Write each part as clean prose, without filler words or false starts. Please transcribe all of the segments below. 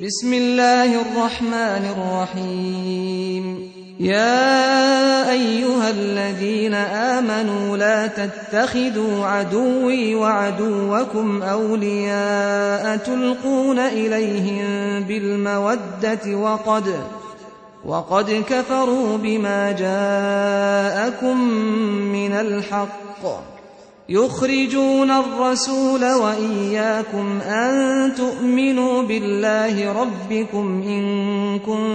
بسم الله الرحمن الرحيم. يا أيها الذين آمنوا لا تتخذوا عدوي وعدوكم أولياء تلقون إليهم بالمودة وقد كفروا بما جاءكم من الحق يخرجون الرسول وإياكم أن تؤمنوا بالله ربكم إن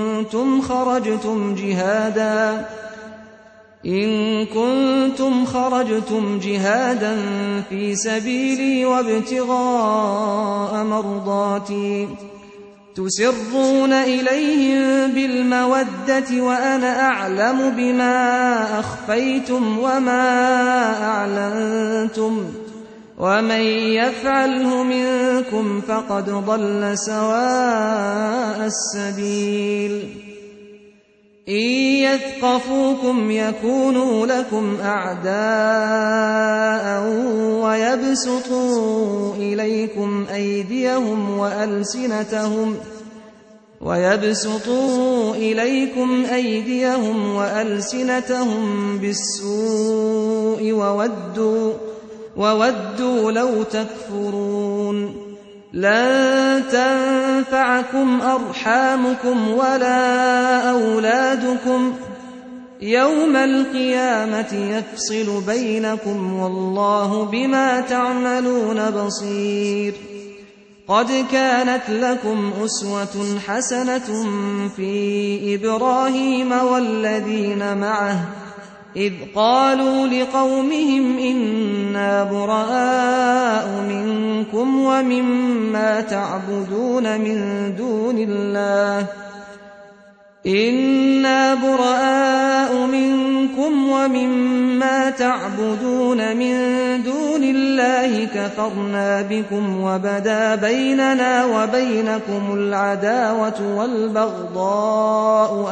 كنتم خرجتم جهادا في سبيلي وابتغاء مرضاتي تسرون إليهم بالمودة وأنا أعلم بما أخفيتم وما أعلنتم ومن يفعله منكم فقد ضل سواء السبيل. إن يثقفوكم يكونوا لكم أعداء ويبسطوا إليكم أيديهم وألسنتهم بالسوء وودوا لو تكفرون. لن تنفعكم أرحامكم ولا أولادكم يوم القيامة يفصل بينكم والله بما تعملون بصير. قد كانت لكم أسوة حسنة في إبراهيم والذين معه إذ قالوا لقومهم إنا براء منكم ومما تعبدون من دون الله كفرنا بكم وبدا بيننا وبينكم العداوة والبغضاء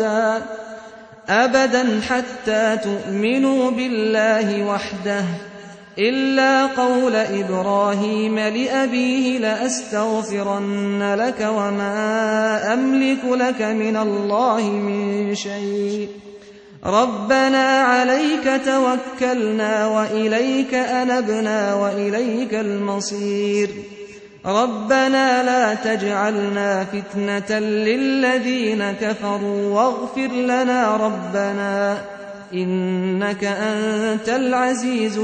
أبدا حتى تؤمنوا بالله وحده إلا قول إبراهيم لأبيه لأستغفرن لك وما أملك لك من الله من شيء ربنا عليك توكلنا وإليك أنبنا وإليك المصير. ربنا لا تجعلنا فتنة للذين كفروا واغفر لنا ربنا إنك أنت العزيز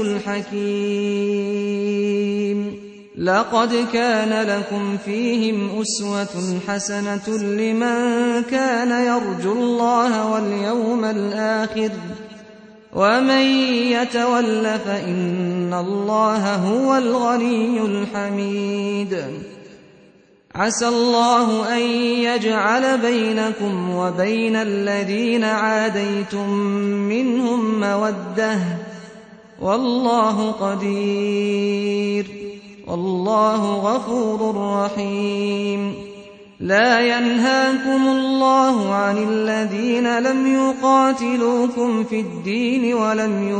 الحكيم. لقد كان لكم فيهم أسوة حسنة لمن كان يرجو الله واليوم الآخر ومن يتول فإن الله هو الغني الحميد. عسى الله أن يجعل بينكم وبين الذين عاديتم منهم مودة والله قدير والله غفور رحيم. لا ينهاكم الله عن الذين لم يقاتلوكم في الدين ولم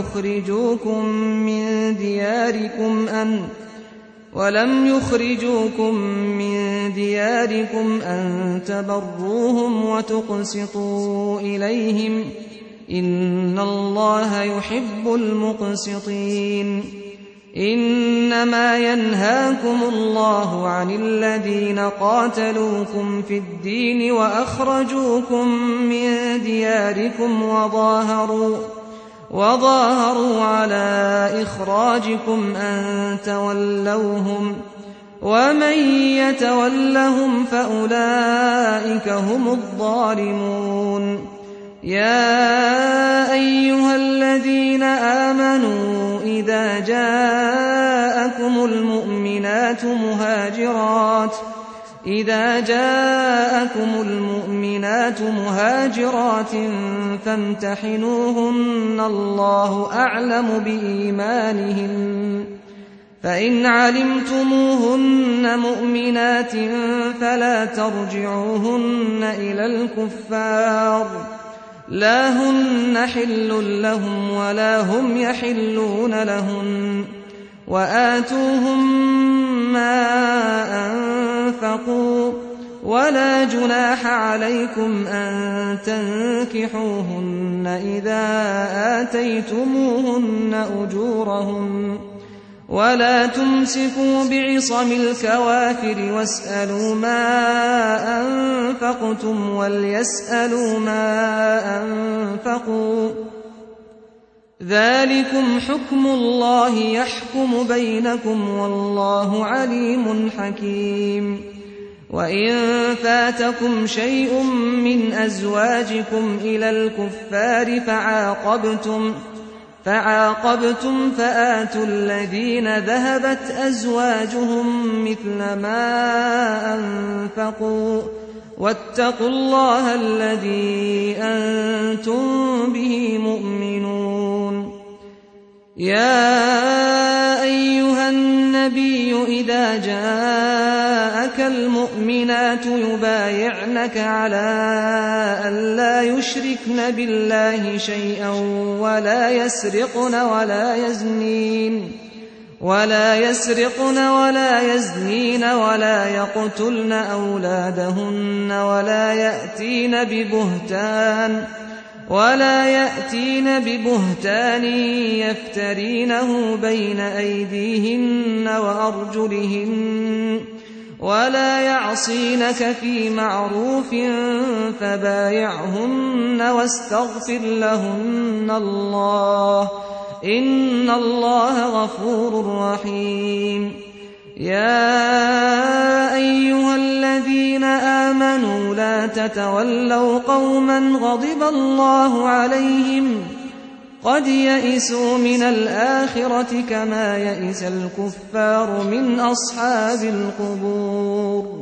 يخرجوكم من دياركم أن تبروهم وتقسطوا إليهم إن الله يحب المقسطين. إنما ينهاكم الله عن الذين قاتلوكم في الدين وأخرجوكم من دياركم وظاهروا على إخراجكم أن تولوهم ومن يتولهم فأولئك هم الظالمون. يا أيها الذين آمنوا إذا جاءكم المؤمنات مهاجرات فامتحنوهن الله أعلم بإيمانهن فإن علمتموهن مؤمنات فلا ترجعوهن إلى الكفار لا هن حل لهم ولا هم يحلون لهن وآتوهم ما أنفقوا ولا جناح عليكم أن تنكحوهن إذا آتيتموهن أجورهن ولا تمسكوا بعصم الكوافر واسألوا ما أنفقتم وليسألوا ما أنفقوا ذلكم حكم الله يحكم بينكم والله عليم حكيم وإن فاتكم شيء من أزواجكم إلى الكفار فعاقبتم فآتوا الذين ذهبت أزواجهم مثل ما أنفقوا واتقوا الله الذي أنتم به مؤمنون يا أيها النبي إذا جاءك المؤمنات يبايعنك على أن لا يشركن بالله شيئا ولا يسرقن ولا يزنين ولا يقتلن أولادهن ولا يأتين ببهتان يفترينه بين أيديهن وأرجلهن ولا يعصينك في معروف فبايعهن واستغفر لهن الله إن الله غفور رحيم يا أيها الذين آمنوا لا تتولوا قوما غضب الله عليهم قد يئسوا من الآخرة كما يئس الكفار من أصحاب القبور